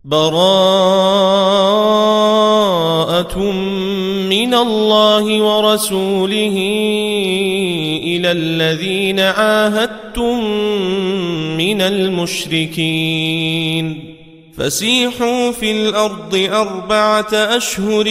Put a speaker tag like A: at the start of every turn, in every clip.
A: براءة من الله ورسوله إلى الذين عاهدتم من المشركين فسيحوا في الأرض 4 أشهر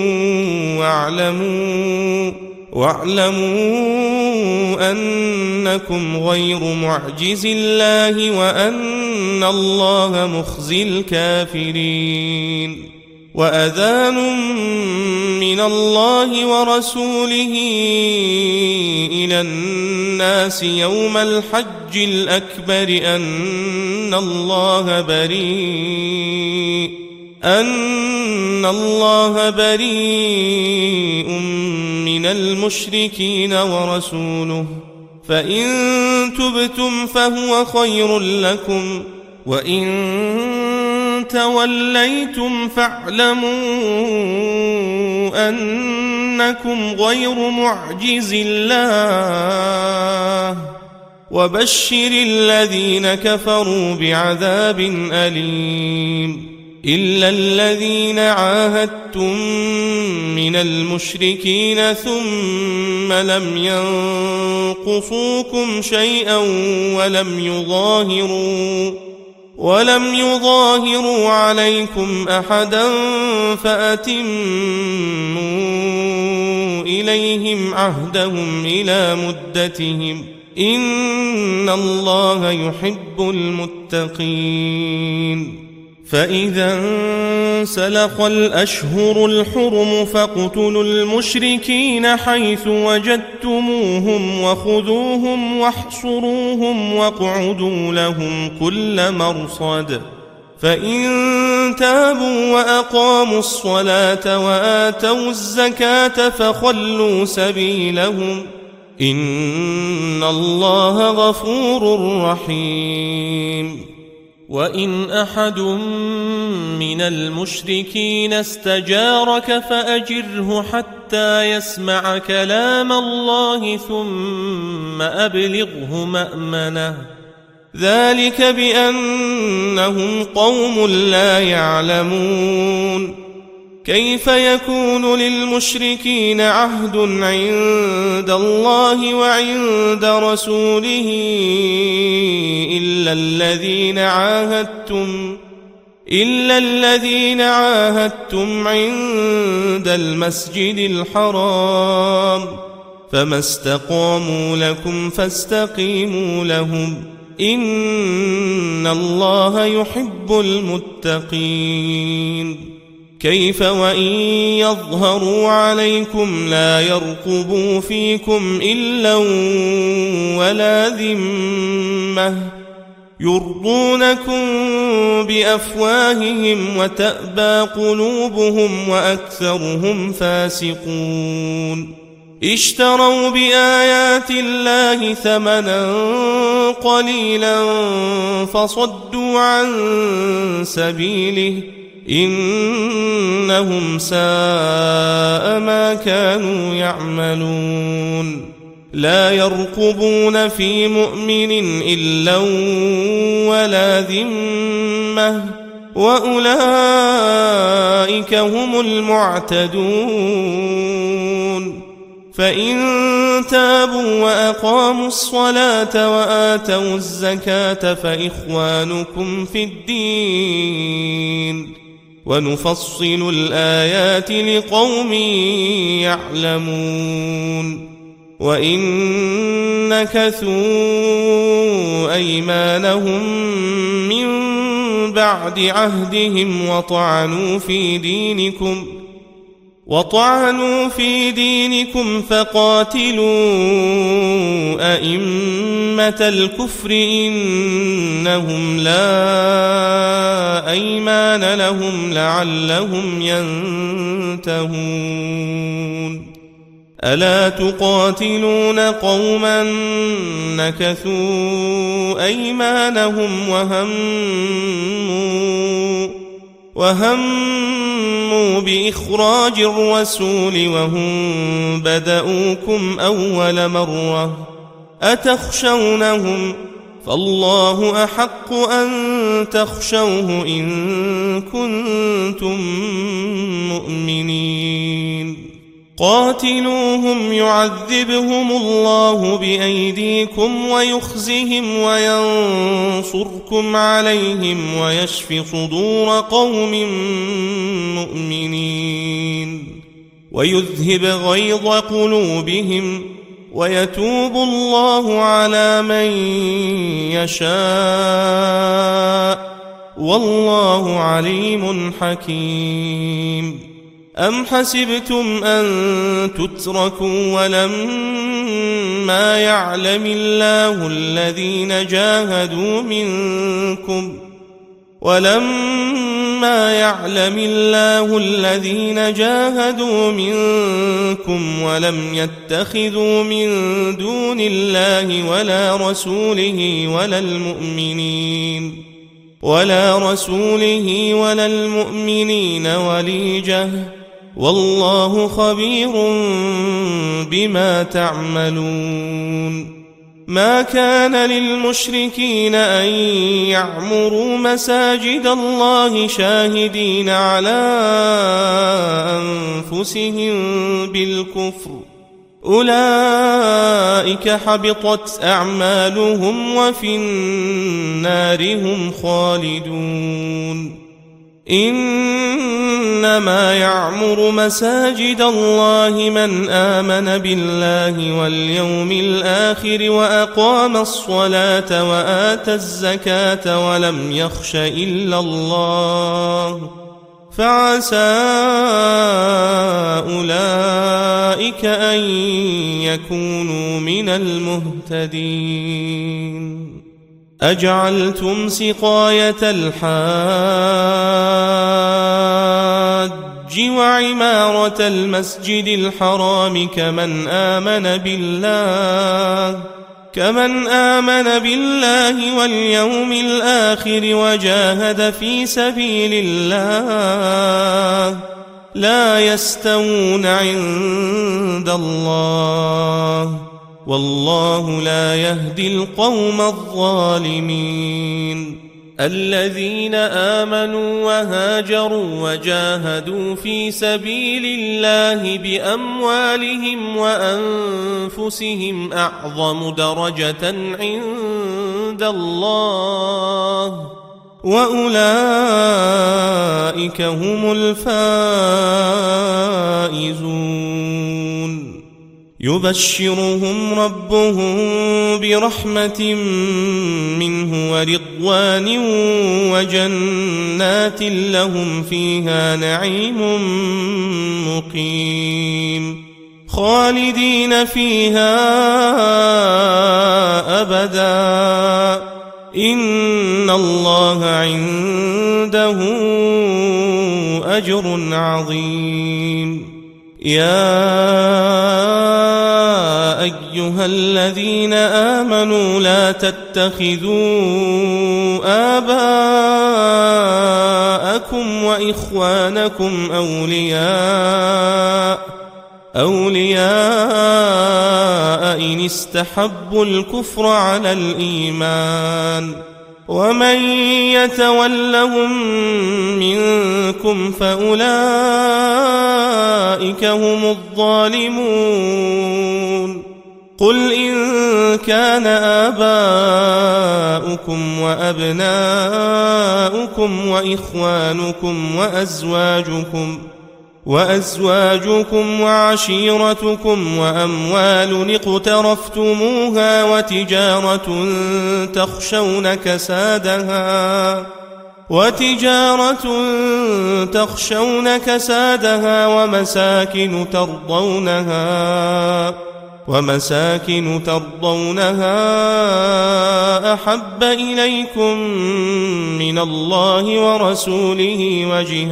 A: واعلموا أنكم غير معجز الله وأن الله مخزي الكافرين وأذان من الله ورسوله إلى الناس يوم الحج الأكبر أن الله بريء من المشركين ورسوله فإن تبتم فهو خير لكم وإن توليتم فاعلموا أنكم غير معجز الله وبشر الذين كفروا بعذاب أليم إلا الذين عاهدتم من المشركين ثم لم ينقصوكم شيئا ولم يظاهروا عليكم أحدا فأتموا إليهم عهدهم إلى مدتهم إن الله يحب المتقين فإذا انسلخ الأشهر الحرم فاقتلوا المشركين حيث وجدتموهم وخذوهم واحصروهم واقعدوا لهم كل مرصد فإن تابوا وأقاموا الصلاة وآتوا الزكاة فخلوا سبيلهم إن الله غفور رحيم وإن أحد من المشركين استجارك فأجره حتى يسمع كلام الله ثم أبلغه مأمنه ذلك بأنهم قوم لا يعلمون كيف يكون للمشركين عهد عند الله وعند رسوله إلا الذين عاهدتم عند المسجد الحرام فما استقاموا لكم فاستقيموا لهم إن الله يحب المتقين كيف وإن يظهروا عليكم لا يرقبوا فيكم إلا ولا ذمة يرضونكم بأفواههم وتأبى قلوبهم وأكثرهم فاسقون اشتروا بآيات الله ثمنا قليلا فصدوا عن سبيله إنهم ساء ما كانوا يعملون لا يرقبون في مؤمن إلا ولا ذمة وأولئك هم المعتدون فإن تابوا وأقاموا الصلاة وآتوا الزكاة فإخوانكم في الدين ونفصل الآيات لقوم يعلمون وإن نكثوا أيمانهم من بعد عهدهم وطعنوا في دينكم فقاتلوا أئمة الكفر إنهم لا أيمان لهم لعلهم ينتهون ألا تقاتلون قوما نكثوا أيمانهم وهموا بإخراج الرسول وهم بدؤوكم أول مرة أتخشونهم فالله أحق أن تخشوه إن كنتم مؤمنين قاتلوهم يعذبهم الله بأيديكم ويخزهم وينصركم عليهم ويشف صدور قوم مؤمنين ويذهب غيظ قلوبهم ويتوب الله على من يشاء والله عليم حكيم أم حسبتم أن تتركوا ولما يعلم الله الذين جاهدوا منكم ولم يتخذوا من دون الله ولا رسوله ولا المؤمنين وليجة والله خبير بما تعملون ما كان للمشركين أن يعمروا مساجد الله شاهدين على أنفسهم بالكفر أولئك حبطت أعمالهم وفي النار هم خالدون إنما يعمر مساجد الله من آمن بالله واليوم الآخر وأقام الصلاة وآتى الزكاة ولم يخش إلا الله فعسى أولئك أن يكونوا من المهتدين أجعلتم سقاية الحاج وعمارة المسجد الحرام كمن آمن بالله واليوم الآخر وجاهد في سبيل الله لا يستوون عند الله والله لا يهدي القوم الظالمين الذين آمنوا وهاجروا وجاهدوا في سبيل الله بأموالهم وأنفسهم أعظم درجة عند الله وأولئك هم الفائزون يبشرهم ربهم برحمة منه ورضوان وجنات لهم فيها نعيم مقيم خالدين فيها أبدا إن الله عنده أجر عظيم يا أيها الذين آمنوا لا تتخذوا آباءكم وإخوانكم أولياء إن استحبوا الكفر على الإيمان ومن يتولهم منكم فأولئك هم الظالمون قل إن كان آباؤكم وأبناؤكم وإخوانكم وأزواجكم وعشيرتكم وأموال اقترفتموها وتجارة تخشون كسادها ومساكن ترضونها أحب إليكم من الله ورسوله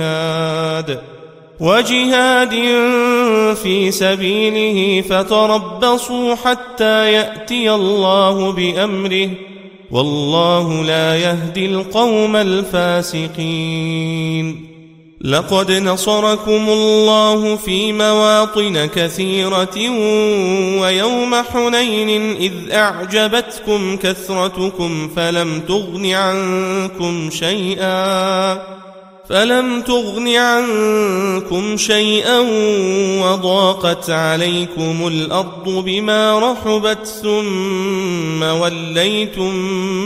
A: وجهاد في سبيله فتربصوا حتى يأتي الله بأمره والله لا يهدي القوم الفاسقين لقد نصركم الله في مواطن كثيرة ويوم حنين إذ أعجبتكم كثرتكم فلم تغن عنكم شيئا وضاقت عليكم الأرض بما رحبت ثم وليتم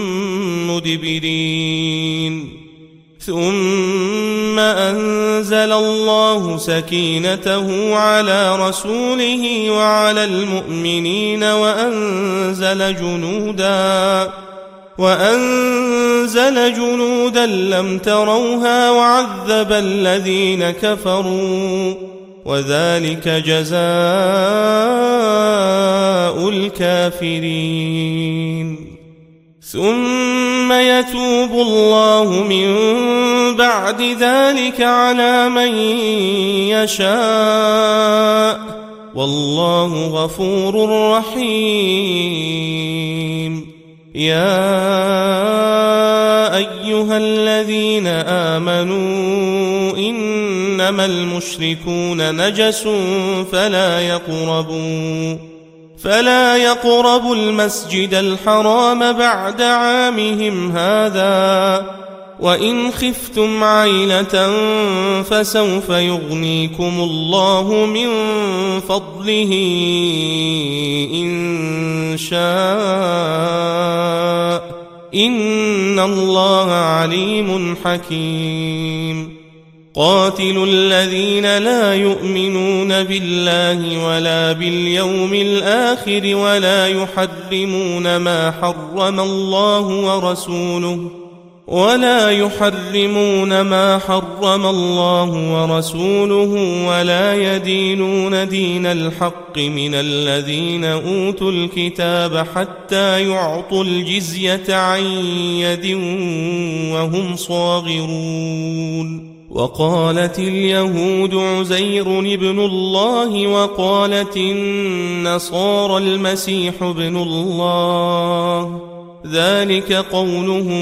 A: مدبرين ثم أنزل الله سكينته على رسوله وعلى المؤمنين وأنزل جنودا لم تروها وعذب الذين كفروا وذلك جزاء الكافرين ثم يتوب الله من بعد ذلك على من يشاء والله غفور رحيم يا أيها الذين آمنوا إنما المشركون نجس فلا يقربوا المسجد الحرام بعد عامهم هذا وإن خفتم عيلة فسوف يغنيكم الله من فضله إن شاء إن الله عليم حكيم قاتلوا الذين لا يؤمنون بالله ولا باليوم الآخر ولا يحرمون ما حرم الله ورسوله ولا يدينون دين الحق من الذين أوتوا الكتاب حتى يعطوا الجزية عن يد وهم صاغرون وقالت اليهود عزير ابن الله وقالت النصارى المسيح ابن الله ذلك قولهم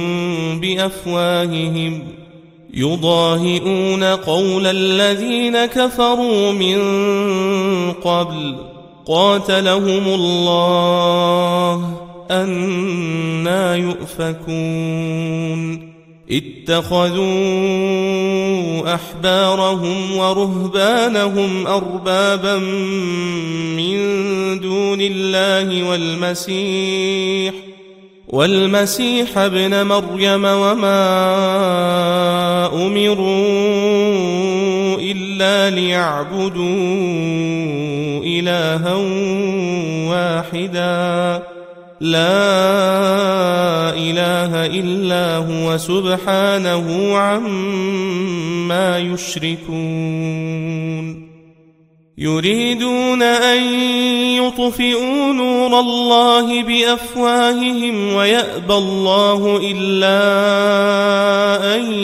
A: بأفواههم يضاهئون قول الذين كفروا من قبل قاتلهم الله أنى يؤفكون اتخذوا أحبارهم ورهبانهم أربابا من دون الله والمسيح ابن مريم وما أمروا إلا ليعبدوا إلها واحدا لا إله إلا هو سبحانه عما يشركون يريدون أن يطفئوا نور الله بأفواههم ويأبى الله إلا أن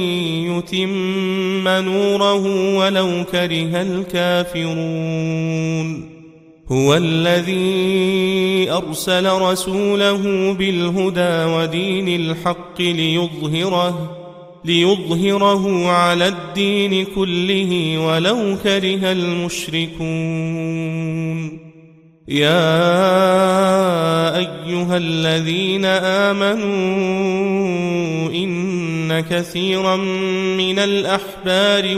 A: يتم نوره ولو كره الكافرون هو الذي أرسل رسوله بالهدى ودين الحق ليظهره على الدين كله ولو كره المشركون يا أيها الذين آمنوا إن كثيرا من الأحبار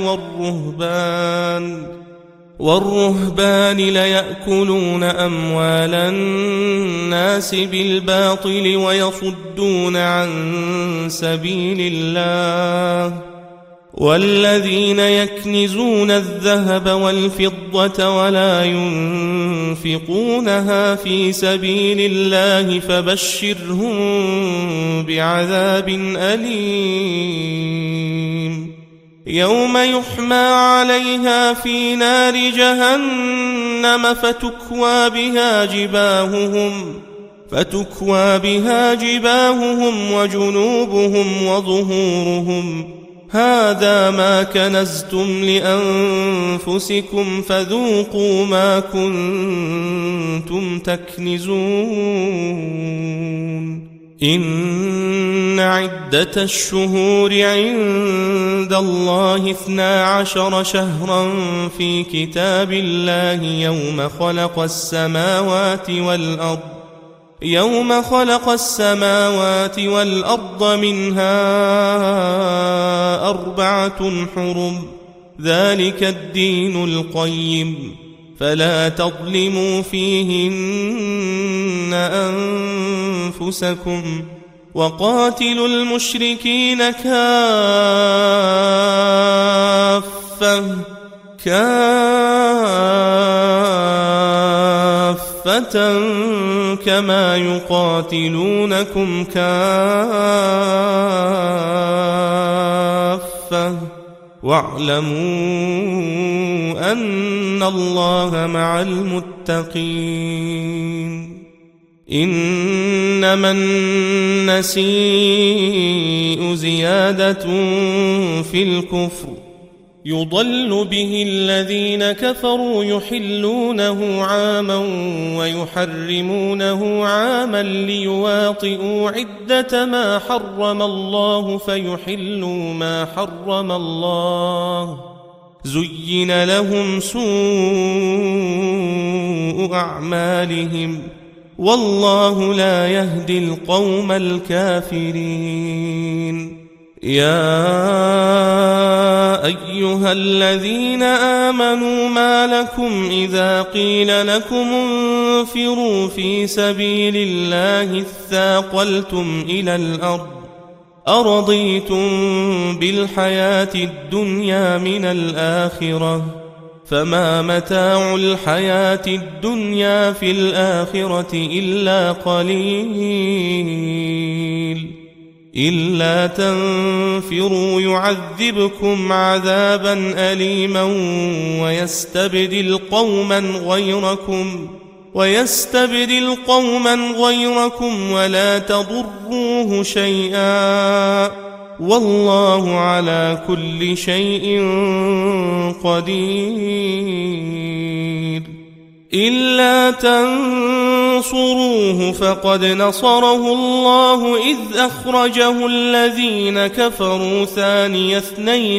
A: والرهبان ليأكلون أموال الناس بالباطل ويصدون عن سبيل الله والذين يكنزون الذهب والفضة ولا ينفقونها في سبيل الله فبشرهم بعذاب أليم يوم يحمى عليها في نار جهنم فتكوى بها جباههم وجنوبهم وظهورهم هذا ما كنزتم لأنفسكم فذوقوا ما كنتم تكنزون إن عدة الشهور عند الله 12 شهرا في كتاب الله يوم خلق السماوات والأرض منها 4 حرم ذلك الدين القيم فلا تظلموا فيهن أنفسكم وقاتلوا المشركين كافة كما يقاتلونكم كافة واعلموا أن الله مع المتقين إنما النسيء زيادة في الكفر يضل به الذين كفروا يحلونه عاما ويحرمونه عاما ليواطئوا عدة ما حرم الله فيحلوا ما حرم الله زين لهم سوء أعمالهم والله لا يهدي القوم الكافرين يا أيها الذين آمنوا ما لكم إذا قيل لكم انفروا في سبيل الله اثاقلتم إلى الأرض أرضيتم بالحياة الدنيا من الآخرة فما متاع الحياة الدنيا في الآخرة إلا قليل إلا تنفروا يعذبكم عذابا أليما ويستبدل قوما غيركم ولا تضروه شيئا والله على كل شيء قدير إلا تنصروه فقد نصره الله إذ أخرجه الذين كفروا ثاني اثنين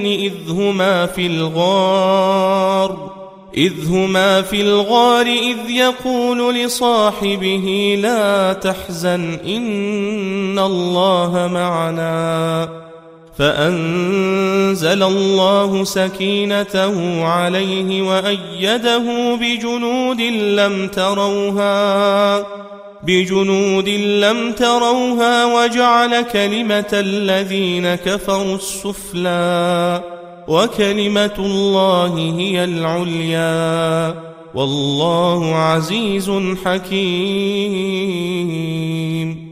A: إذ هما في الغار إذ يقول لصاحبه لا تحزن إن الله معنا فأنزل الله سكينته عليه وأيده بجنود لم تروها وجعل كلمة الذين كفروا السفلى وكلمة الله هي العليا والله عزيز حكيم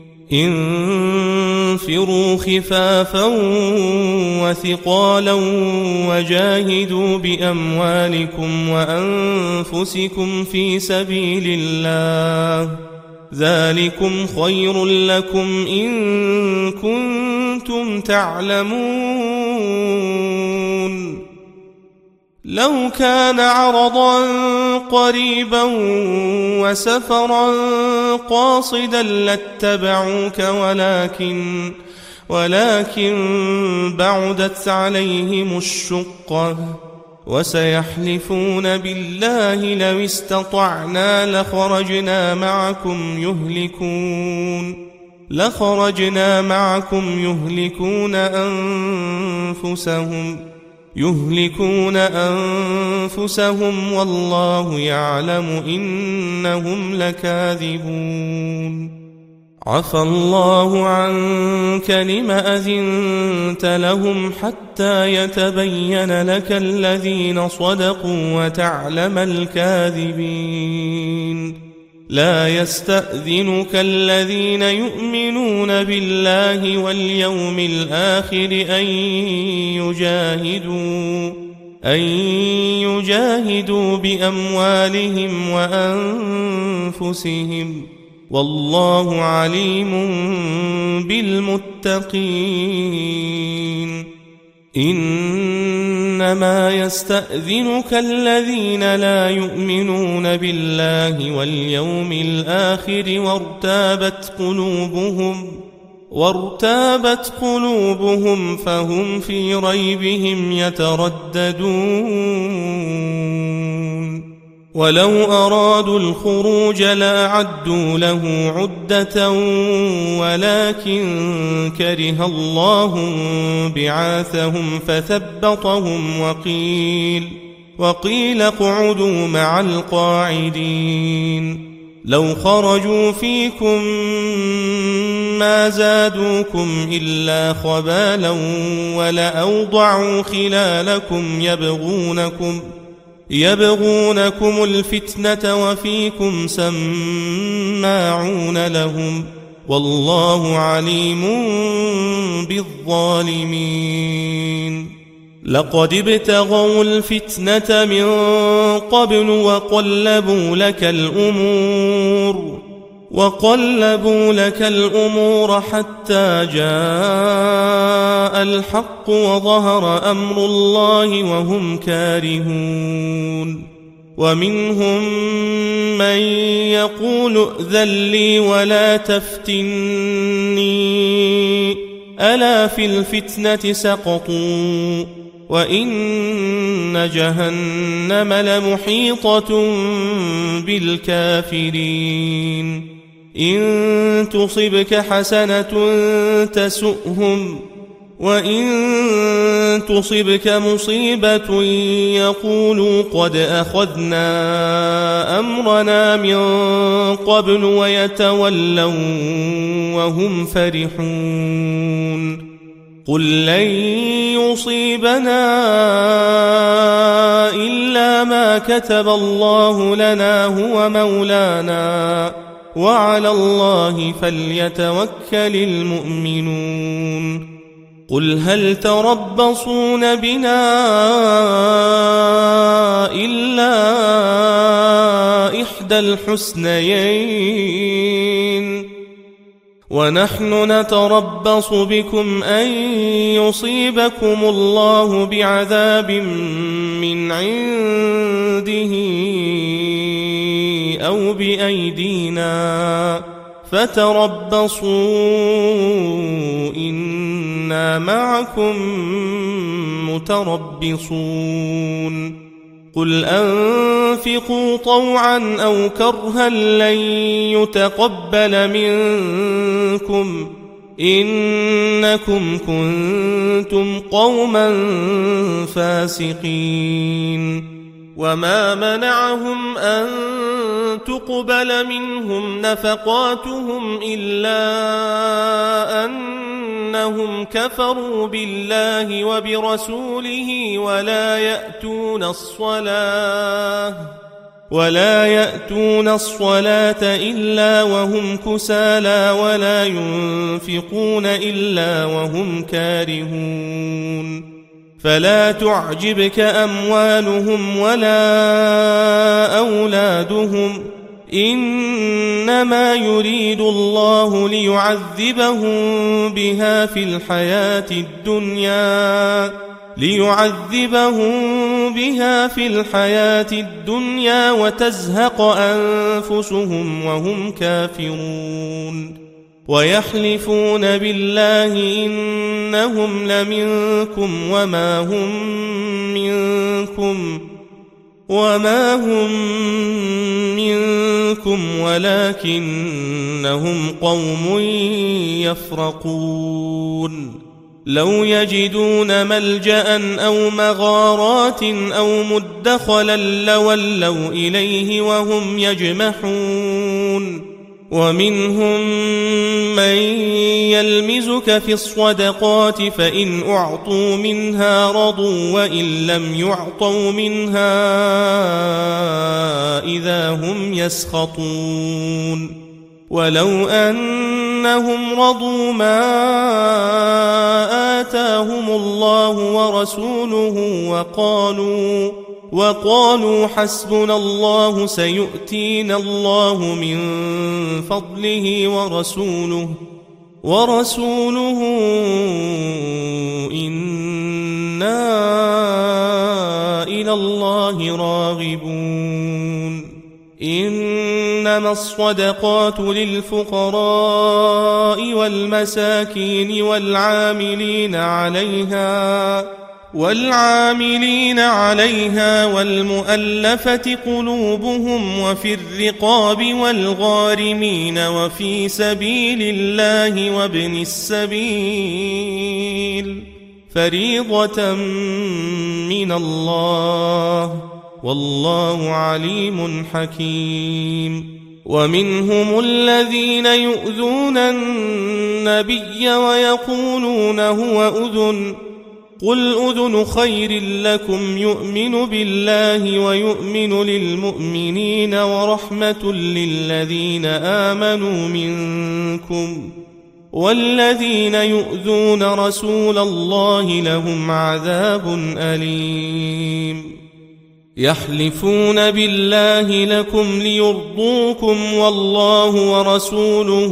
A: انفروا خفافا وثقالا وجاهدوا بأموالكم وأنفسكم في سبيل الله ذلكم خير لكم إن كنتم تعلمون لو كان عرضا قريبا وسفرا قاصدا لاتبعوك ولكن بعدت عليهم الشقة وسيحلفون بالله لو استطعنا لخرجنا معكم يهلكون أنفسهم والله يعلم إنهم لكاذبون عفى الله عنك لم أذنت لهم حتى يتبين لك الذين صدقوا وتعلم الكاذبين لا يستأذنك الذين يؤمنون بالله واليوم الآخر أن يجاهدوا بأموالهم وأنفسهم والله عليم بالمتقين إنما يستأذنك الذين لا يؤمنون وارتابت قلوبهم فهم في ريبهم يترددون ولو أرادوا الخروج لأعدوا له عدة ولكن كره الله بعاثهم فثبطهم وقيل اقعدوا مع القاعدين لو خرجوا فيكم ما زادوكم إلا خبالا ولأوضعوا خلالكم يبغونكم الفتنة وفيكم سماعون لهم والله عليم بالظالمين لقد ابتغوا الفتنة من قبل وقلبوا لك الأمور حتى جاء الحق وظهر أمر الله وهم كارهون ومنهم من يقول ائذن لي ولا تفتني ألا في الفتنة سقطوا وإن جهنم لمحيطة بالكافرين إن تصبك حسنة تسؤهم وإن تصبك مصيبة يقولوا قد أخذنا أمرنا من قبل ويتولوا وهم فرحون قل لن يصيبنا إلا ما كتب الله لنا هو مولانا وعلى الله فليتوكل المؤمنون قل هل تربصون بنا إلا إحدى الحسنيين ونحن نتربص بكم أن يصيبكم الله بعذاب من عنده أو بأيدينا فتربصوا إنا معكم متربصون قل أنفقوا طوعا أو كرها لن يتقبل منكم إنكم كنتم قوما فاسقين وما منعهم أن تقبل منهم نفقاتهم إلا أنهم كفروا بالله وبرسوله ولا يأتون الصلاة إلا وهم كسالى ولا ينفقون إلا وهم كارهون فلا تعجبك أموالهم ولا أولادهم إنما يريد الله ليعذبهم بها في الحياة الدنيا وتزهق أنفسهم وهم كافرون ويحلفون بالله إنهم لمنكم وما هم منكم ولكنهم قوم يفرقون لو يجدون ملجأ أو مغارات أو مدخلا لولوا إليه وهم يجمحون ومنهم من يلمزك في الصدقات فإن أعطوا منها رضوا وإن لم يعطوا منها إذا هم يسخطون ولو أنهم رضوا ما آتاهم الله ورسوله وقالوا حسبنا الله سيؤتينا الله من فضله ورسوله إنا إلى الله راغبون إنما الصدقات للفقراء والمساكين والعاملين عليها والمؤلفة قلوبهم وفي الرقاب والغارمين وفي سبيل الله وابن السبيل فريضة من الله والله عليم حكيم. ومنهم الذين يؤذون النبي ويقولون هو أذن قل أذن خير لكم يؤمن بالله ويؤمن للمؤمنين ورحمة للذين آمنوا منكم والذين يؤذون رسول الله لهم عذاب أليم. يحلفون بالله لكم ليرضوكم والله ورسوله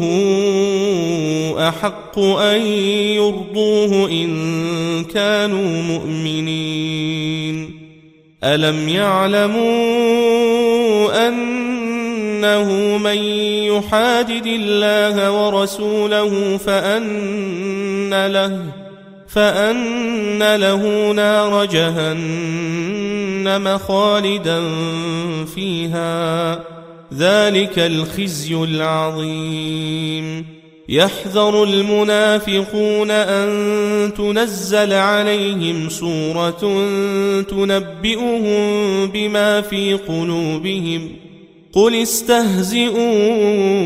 A: أحق أن يرضوه إن كانوا مؤمنين. ألم يعلموا أنه من يحادد الله ورسوله فأن له نار جهنم خالدا فيها ذلك الخزي العظيم. يحذر المنافقون أن تنزل عليهم سورة تنبئهم بما في قلوبهم قل استهزئوا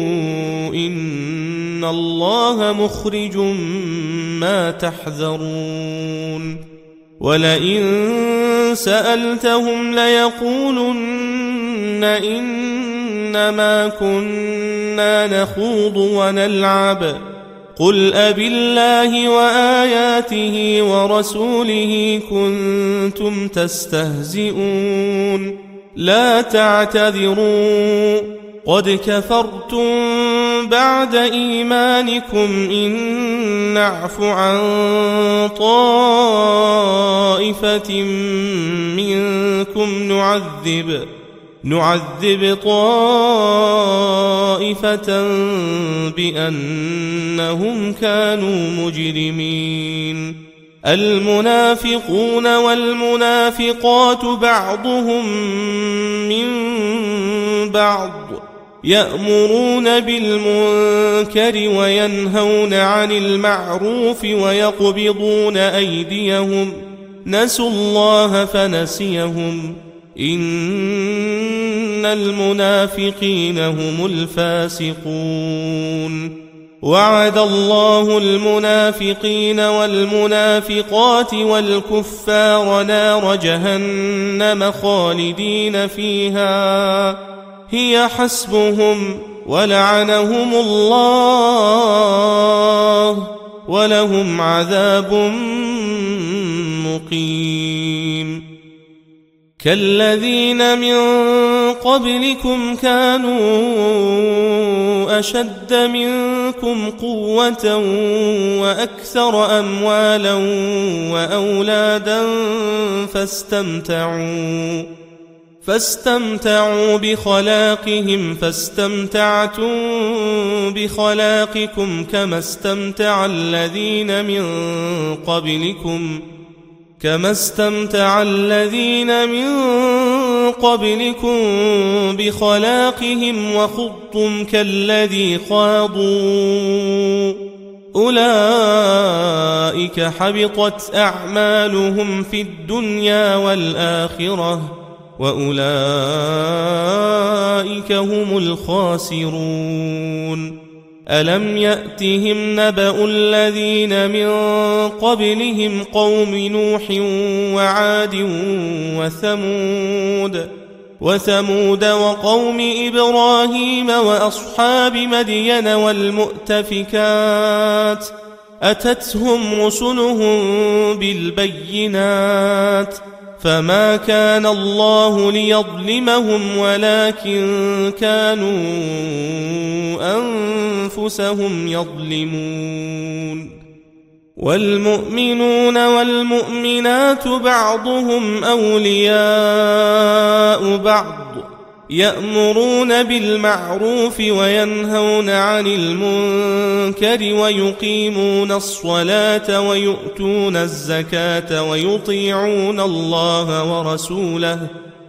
A: إن الله مخرج ما تحذرون. ولئن سألتهم ليقولن إنما كنا نخوض ونلعب قل أبالله وآياته ورسوله كنتم تستهزئون لا تعتذروا قد كفرتم بعد إيمانكم إن نعف عن طائفة منكم نعذب طائفة بأنهم كانوا مجرمين. المنافقون والمنافقات بعضهم من بعض يأمرون بالمنكر وينهون عن المعروف ويقبضون أيديهم نسوا الله فنسيهم إن المنافقين هم الفاسقون. وعد الله المنافقين والمنافقات والكفار نار جهنم خالدين فيها هي حسبهم ولعنهم الله ولهم عذاب مقيم. كالذين من قبلكم كانوا أشد منكم قوة وأكثر أموالا وأولادا فاستمتعوا بخلاقهم فاستمتعتم بخلاقكم كما استمتع الذين من قبلكم بخلاقهم وخضتم كالذي خاضوا أولئك حبطت أعمالهم في الدنيا والآخرة وأولئك هم الخاسرون. ألم يأتهم نبأ الذين من قبلهم قوم نوح وعاد وثمود وقوم إبراهيم وأصحاب مدين والمؤتفكات أتتهم رسلهم بالبينات فما كان الله ليظلمهم ولكن كانوا أنفسهم يظلمون. والمؤمنون والمؤمنات بعضهم أولياء بعض يأمرون بالمعروف وينهون عن المنكر ويقيمون الصلاة ويؤتون الزكاة ويطيعون الله ورسوله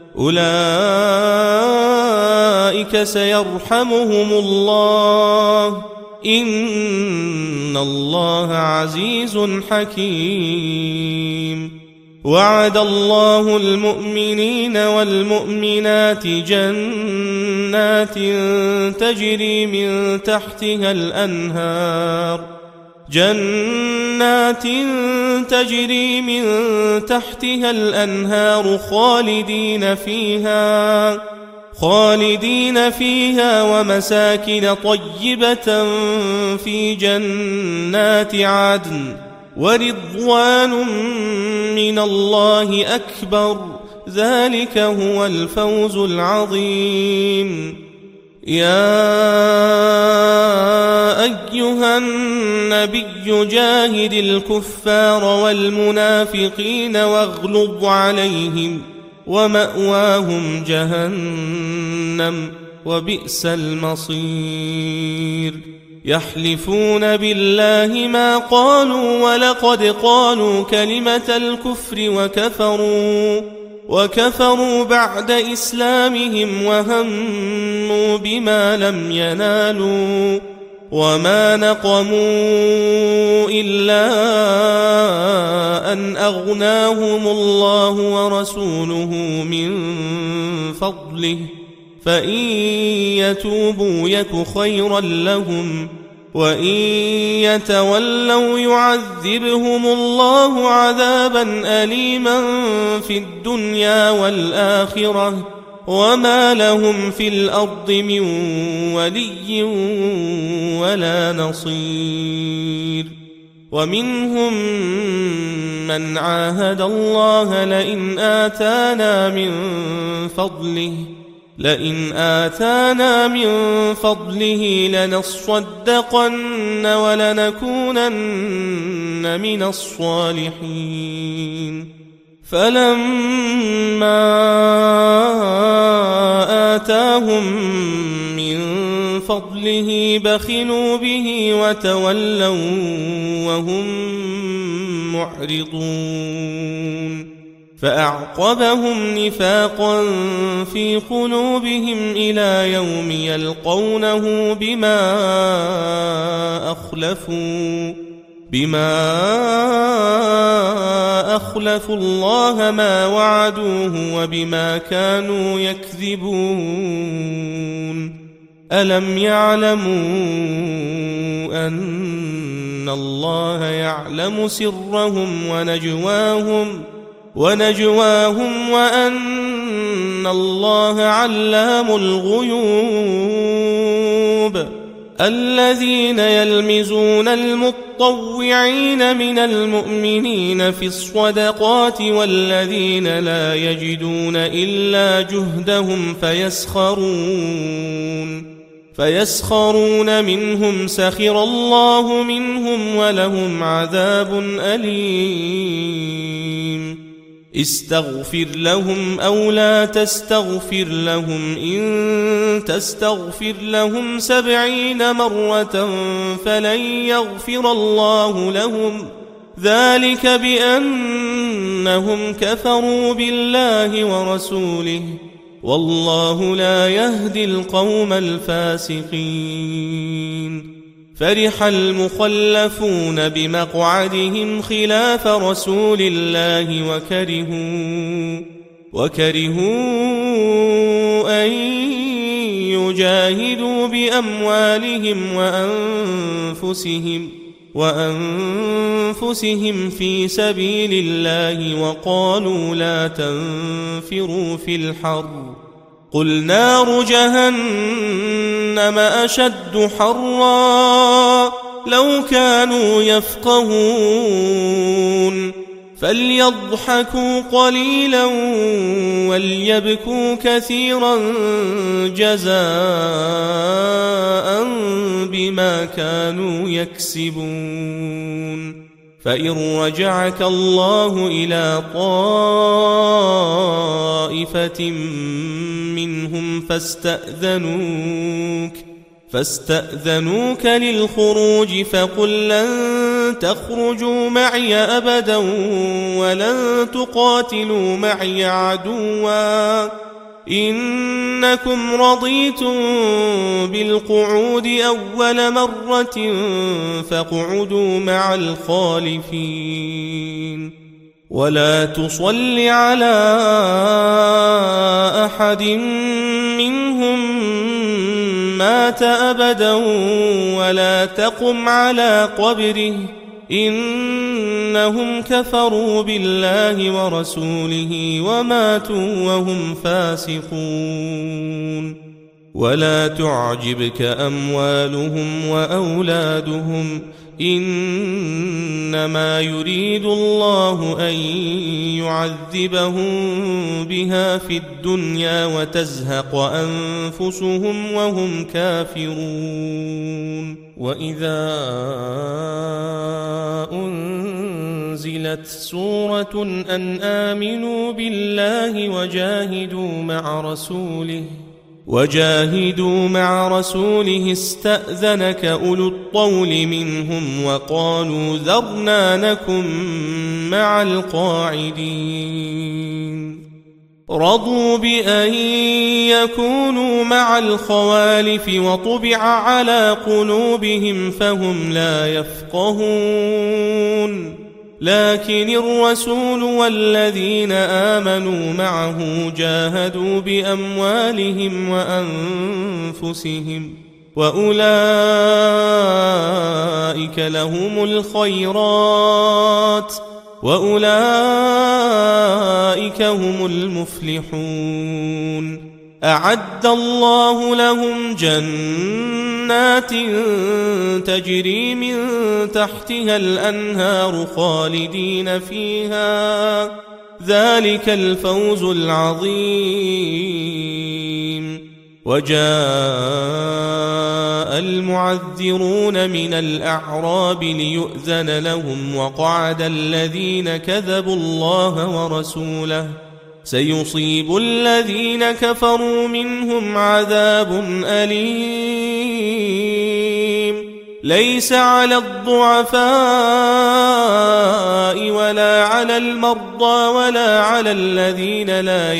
A: أولئك سيرحمهم الله إن الله عزيز حكيم. وعد الله المؤمنين والمؤمنات جنات تجري من تحتها الأنهار خالدين فيها ومساكن طيبة في جنات عدن ورضوان من الله أكبر ذلك هو الفوز العظيم. يا أيها النبي جاهد الكفار والمنافقين واغلظ عليهم ومأواهم جهنم وبئس المصير. يحلفون بالله ما قالوا ولقد قالوا كلمة الكفر وكفروا بعد إسلامهم وهموا بما لم ينالوا وما نقموا إلا أن أغناهم الله ورسوله من فضله فإن يتوبوا يك خيرا لهم وإن يتولوا يعذبهم الله عذابا أليما في الدنيا والآخرة وما لهم في الأرض من ولي ولا نصير. ومنهم من عاهد الله لئن آتانا من فضله لنصدقن ولنكونن من الصالحين. فلما آتاهم من فضله بخلوا به وتولوا وهم معرضون. فأعقبهم نفاقا في قلوبهم إلى يوم يلقونه بما أخلفوا الله ما وعدوه وبما كانوا يكذبون. ألم يعلموا أن الله يعلم سرهم ونجواهم وأن الله علام الغيوب. الذين يلمزون المطوعين من المؤمنين في الصدقات والذين لا يجدون إلا جهدهم فيسخرون منهم سخر الله منهم ولهم عذاب أليم. استغفر لهم أو لا تستغفر لهم إن تستغفر لهم 70 مرة فلن يغفر الله لهم ذلك بأنهم كفروا بالله ورسوله والله لا يهدي القوم الفاسقين. فرح المخلفون بمقعدهم خلاف رسول الله وكرهوا أن يجاهدوا بأموالهم وأنفسهم في سبيل الله وقالوا لا تنفروا في الحر قل نار جهنم أشد حرا لو كانوا يفقهون. فليضحكوا قليلا وليبكوا كثيرا جزاء بما كانوا يكسبون. فإن رجعك الله إلى طائفة منهم فاستأذنوك للخروج فقل لن تخرجوا معي أبدا ولن تقاتلوا معي عدوا إنكم رضيتم بالقعود أول مرة فاقعدوا مع الخالفين ولا تصل على أحد منهم مات أبدا ولا تقم على قبره إنهم كفروا بالله ورسوله وماتوا وهم فاسقون ولا تعجبك أموالهم وأولادهم إنما يريد الله أن يعذبهم بها في الدنيا وتزهق أنفسهم وهم كافرون وإذا أنزلت سورة أن آمنوا بالله وجاهدوا مع رسوله استأذنك أولو الطول منهم وقالوا ذرنا نكن مع القاعدين رضوا بأن يكونوا مع الخوالف وطبع على قلوبهم فهم لا يفقهون لكن الرسول والذين آمنوا معه جاهدوا بأموالهم وأنفسهم وأولئك لهم الخيرات وأولئك هم المفلحون أعد الله لهم جنات تجري من تحتها الأنهار خالدين فيها ذلك الفوز العظيم وجاء المعذرون من الأعراب ليؤذن لهم وقعد الذين كذبوا الله ورسوله سيصيب الذين كفروا منهم عذاب أليم ليس على الضعفاء ولا على المرضى ولا على الذين لا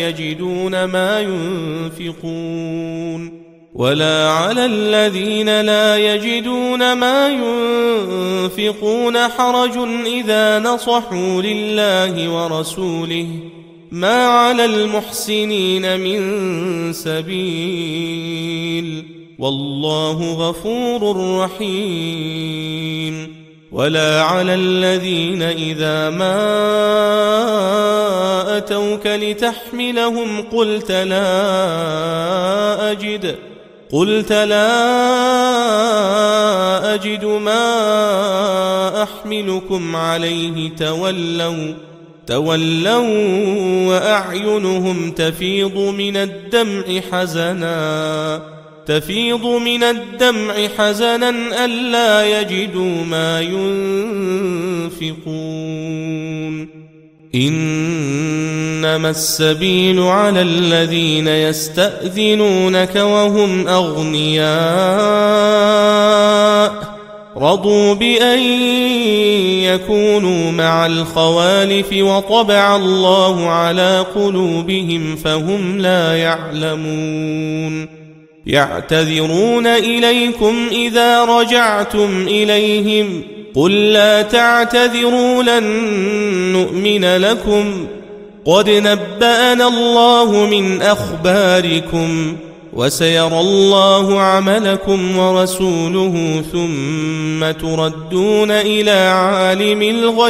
A: يجدون ما ينفقون حرج إذا نصحوا لله ورسوله ما على المحسنين من سبيل والله غفور رحيم ولا على الذين إذا ما أتوك لتحملهم قلت لا أجد ما أحملكم عليه تولوا وأعينهم تفيض من الدمع حزنا ألا يجدوا ما ينفقون إنما السبيل على الذين يستأذنونك وهم أغنياء رضوا بأن يكونوا مع الخوالف وطبع الله على قلوبهم فهم لا يعلمون يعتذرون إليكم إذا رجعتم إليهم قل لا تعتذروا لن نؤمن لكم قد نبأنا الله من أخباركم وسيرى الله عملكم ورسوله ثم تردون إلى عالم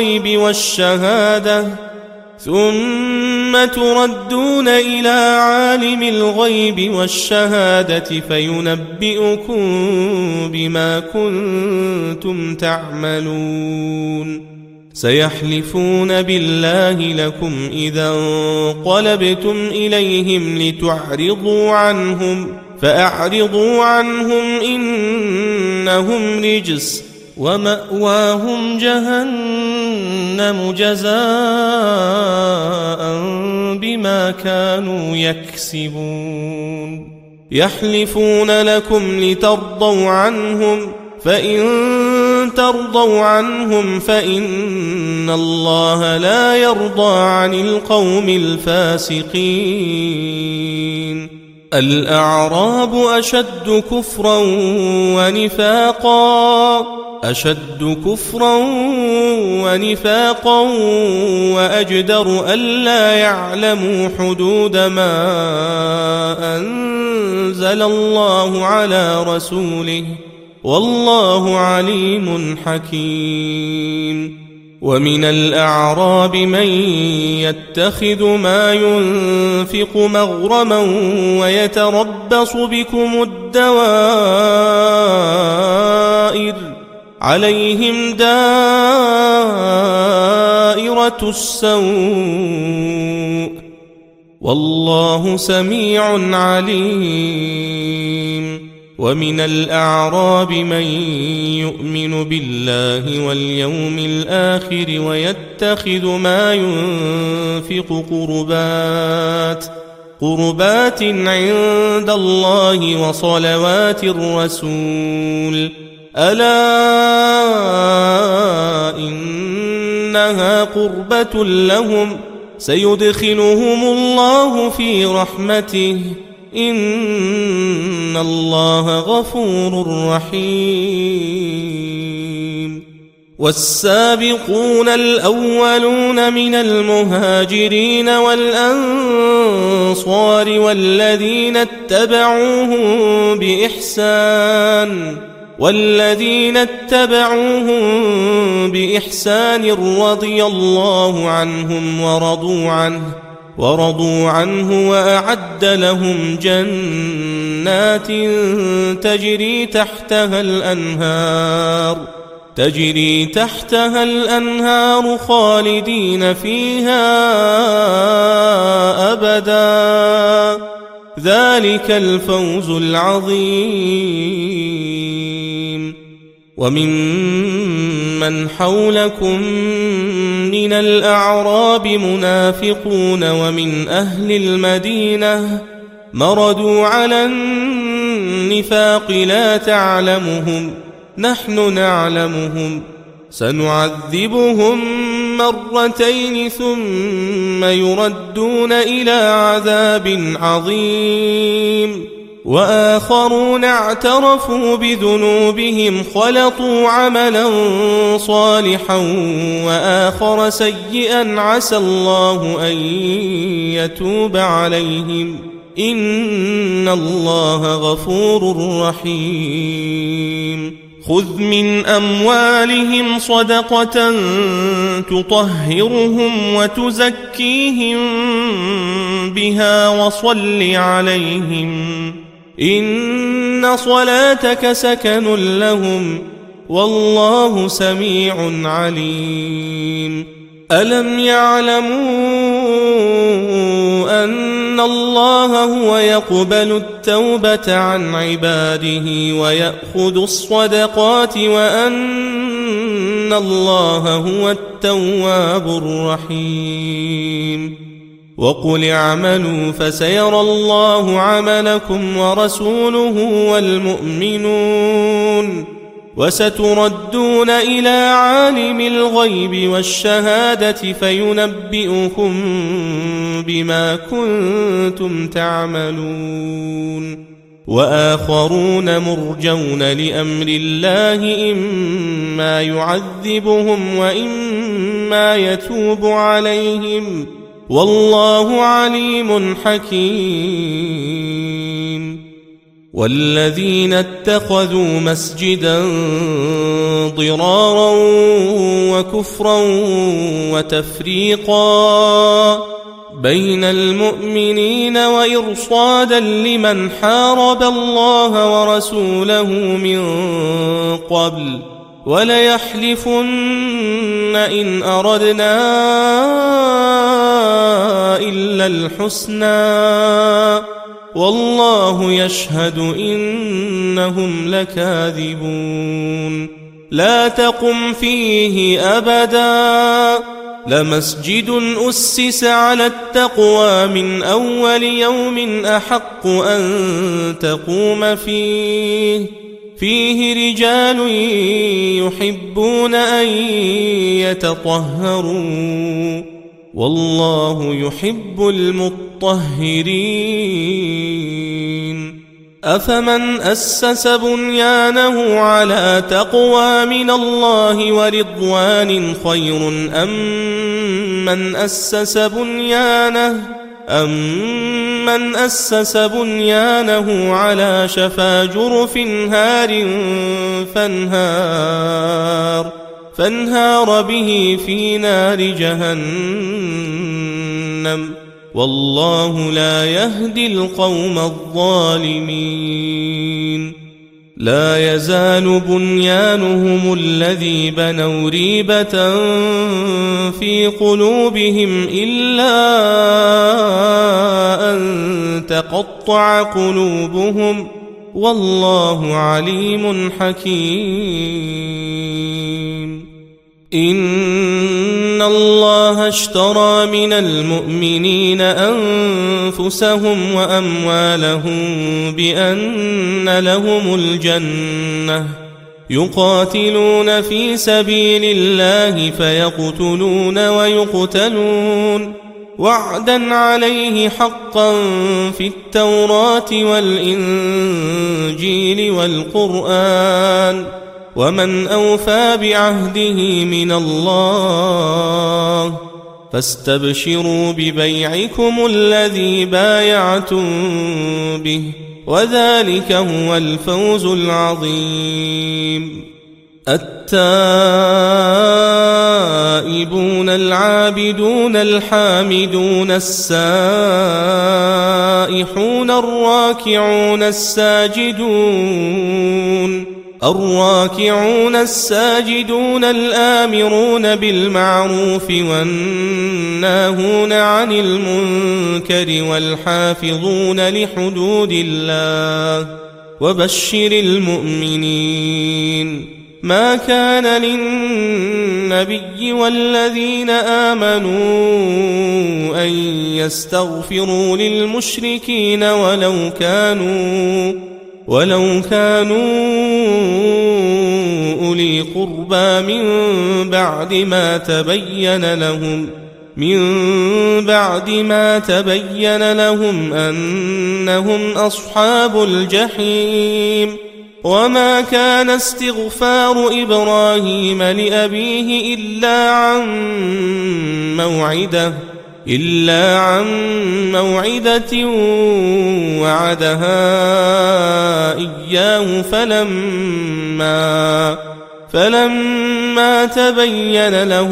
A: الغيب والشهادة فينبئكم بما كنتم تعملون سيحلفون بالله لكم إذا انقلبتم إليهم لتعرضوا عنهم فأعرضوا عنهم إنهم رجس ومأواهم جهنم جزاء بما كانوا يكسبون يحلفون لكم لترضوا عنهم فإن ترضوا عنهم فإن الله لا يرضى عن القوم الفاسقين الأعراب أشد كفرا ونفاقا وأجدر ألا يعلموا حدود ما أنزل الله على رسوله والله عليم حكيم ومن الأعراب من يتخذ ما ينفق مغرما ويتربص بكم الدوائر عليهم دائرة السوء والله سميع عليم ومن الأعراب من يؤمن بالله واليوم الآخر ويتخذ ما ينفق قربات عند الله وصلوات الرسول ألا إنها قربة لهم سيدخلهم الله في رحمته إن الله غفور رحيم والسابقون الأولون من المهاجرين والأنصار والذين اتبعوهم بإحسان رضي الله عنهم ورضوا عنه وأعد لهم جنات تجري تحتها الأنهار خالدين فيها أبدا ذلك الفوز العظيم وممن حولكم من الأعراب منافقون ومن أهل المدينة مردوا على النفاق لا تعلمهم نحن نعلمهم سنعذبهم مرتين ثم يردون إلى عذاب عظيم وآخرون اعترفوا بذنوبهم خلطوا عملا صالحا وآخر سيئا عسى الله أن يتوب عليهم إن الله غفور رحيم خذ من أموالهم صدقة تطهرهم وتزكيهم بها وصل عليهم إن صلاتك سكن لهم والله سميع عليم ألم يعلموا أن الله هو يقبل التوبة عن عباده ويأخذ الصدقات وأن الله هو التواب الرحيم وقل اعملوا فسيرى الله عملكم ورسوله والمؤمنون وستردون إلى عالم الغيب والشهادة فينبئكم بما كنتم تعملون وآخرون مرجون لأمر الله إما يعذبهم وإما يتوب عليهم والله عليم حكيم والذين اتخذوا مسجدا ضرارا وكفرا وتفريقا بين المؤمنين وإرصادا لمن حارب الله ورسوله من قبل وليحلفن إن أردنا إلا الحسنى والله يشهد إنهم لكاذبون لا تقم فيه أبدا لمسجد أسس على التقوى من أول يوم أحق أن تقوم فيه رجال يحبون أن يتطهروا والله يحب المطهرين أفمن أسس بنيانه على تقوى من الله ورضوان خير أم من أسس بنيانه على شفا جرف هار فانهار به في نار جهنم والله لا يهدي القوم الظالمين لا يزال بنيانهم الذي بنوا ريبة في قلوبهم إلا أن تقطع قلوبهم والله عليم حكيم إن الله اشترى من المؤمنين أنفسهم وأموالهم بأن لهم الجنة يقاتلون في سبيل الله فيقتلون ويقتلون وعدا عليه حقا في التوراة والإنجيل والقرآن ومن أوفى بعهده من الله فاستبشروا ببيعكم الذي بايعتم به وذلك هو الفوز العظيم التائبون العابدون الحامدون السائحون الراكعون الساجدون الآمرون بالمعروف والناهون عن المنكر والحافظون لحدود الله وبشر المؤمنين ما كان للنبي والذين آمنوا أن يستغفروا للمشركين ولو كانوا أولي قربى من بعد ما تبين لهم أنهم أصحاب الجحيم وما كان استغفار إبراهيم لأبيه إلا عن موعدة وعدها إياه فلما تبين له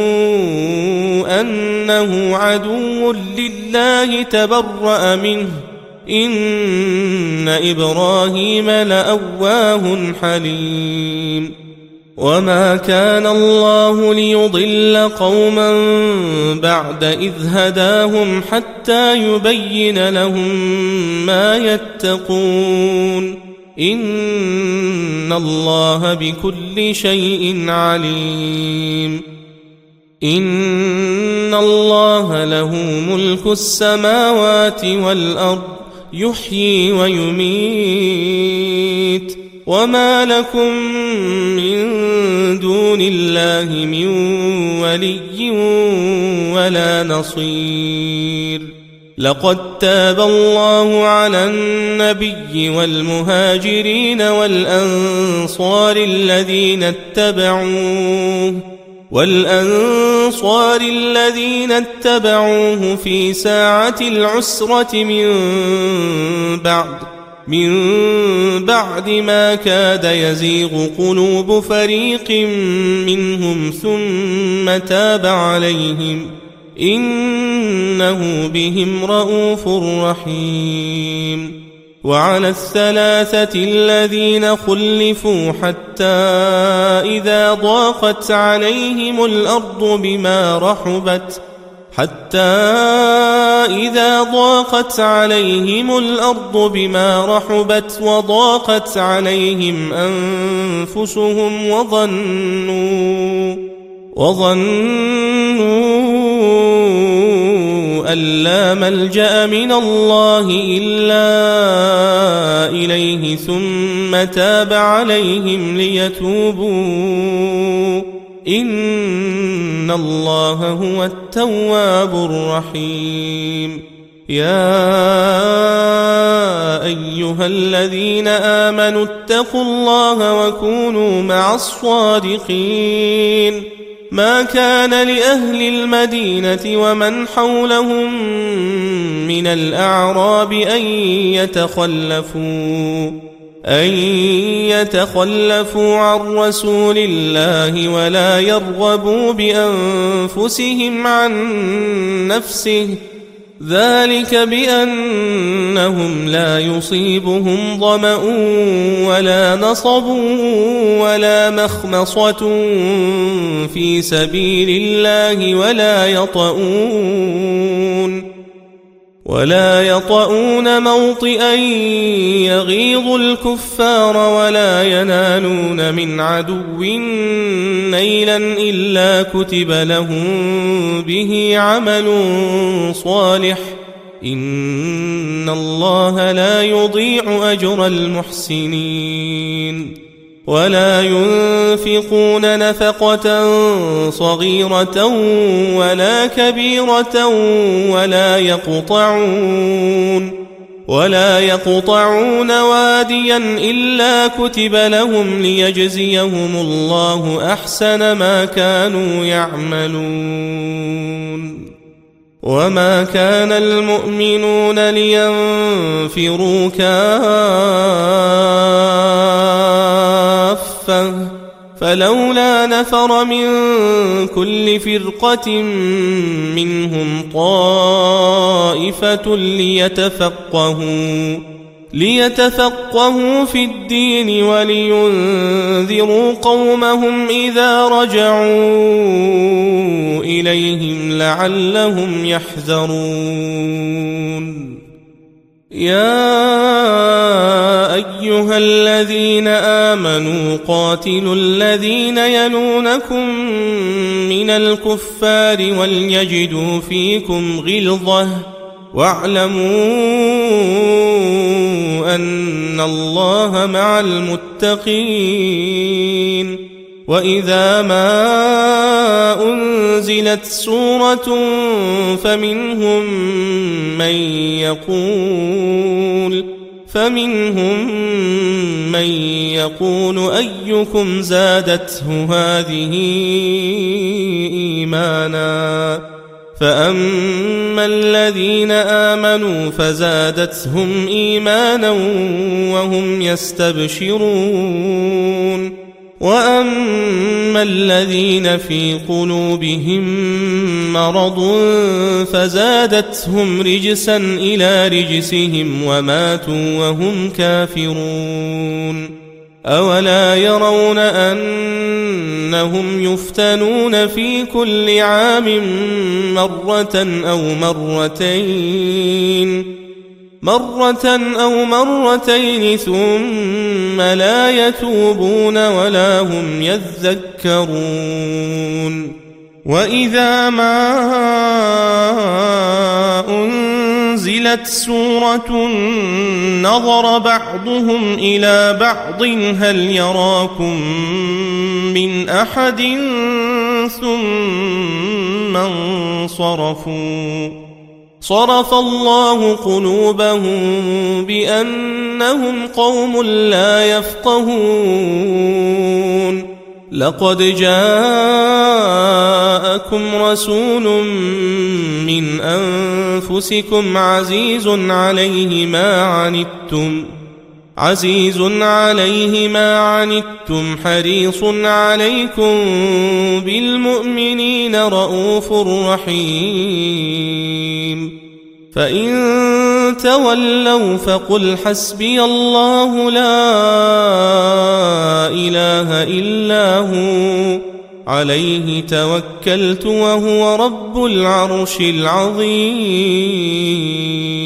A: أنه عدو لله تبرأ منه إن إبراهيم لأواه حليم وما كان الله ليضل قوما بعد إذ هداهم حتى يبين لهم ما يتقون إن الله بكل شيء عليم إن الله له ملك السماوات والأرض يحيي ويميت وما لكم من دون الله من ولي ولا نصير لقد تاب الله على النبي والمهاجرين والأنصار الذين اتبعوه في ساعة العسرة من بعد ما كاد يزيغ قلوب فريق منهم ثم تاب عليهم إنه بهم رءوف رحيم وعلى الثلاثة الذين خلفوا حتى إذا ضاقت عليهم الأرض حتى إذا ضاقت عليهم الأرض بما رحبت وضاقت عليهم أنفسهم وظنوا أن لا ملجأ من الله إلا إليه ثم تاب عليهم ليتوبوا إن الله هو التواب الرحيم. يا أيها الذين آمنوا اتقوا الله وكونوا مع الصادقين. ما كان لأهل المدينة ومن حولهم من الأعراب أن يتخلفوا عن رسول الله ولا يرغبوا بأنفسهم عن نفسه، ذلك بأنهم لا يصيبهم ظمأ ولا نصب ولا مخمصة في سبيل الله ولا يطؤون موطئا يغيظ الكفار ولا ينالون من عدو نيلا إلا كتب لهم به عمل صالح إن الله لا يضيع أجر المحسنين. ولا ينفقون نفقة صغيرة ولا كبيرة ولا يقطعون واديا إلا كتب لهم ليجزيهم الله أحسن ما كانوا يعملون. وما كان المؤمنون لينفروا كافة فلولا نفر من كل فرقة منهم طائفة ليتفقهوا في الدين ولينذروا قومهم إذا رجعوا إليهم لعلهم يحذرون. يا أيها الذين آمنوا قاتلوا الذين يلونكم من الكفار وليجدوا فيكم غلظة واعلموا أن الله مع المتقين. وإذا ما أنزلت سورة فمنهم من يقول أيكم زادته هذه إيمانا فأما الذين آمنوا فزادتهم إيمانا وهم يستبشرون. وأما الذين في قلوبهم مرض فزادتهم رجسا إلى رجسهم وماتوا وهم كافرون. أولا يرون أنهم يفتنون في كل عام مرة أو مرتين ثم لا يتوبون ولا هم يذكرون. وإذا ما أنزلت سورة نظر بعضهم إلى بعض هل يراكم من أحد ثم انصرفوا صرف الله قلوبهم بأنهم قوم لا يفقهون. لقد جاءكم رسول من أنفسكم عزيز عليه ما عنتم حريص عليكم بالمؤمنين رؤوف رحيم. فإن تولوا فقل حسبي الله لا إله إلا هو عليه توكلت وهو رب العرش العظيم.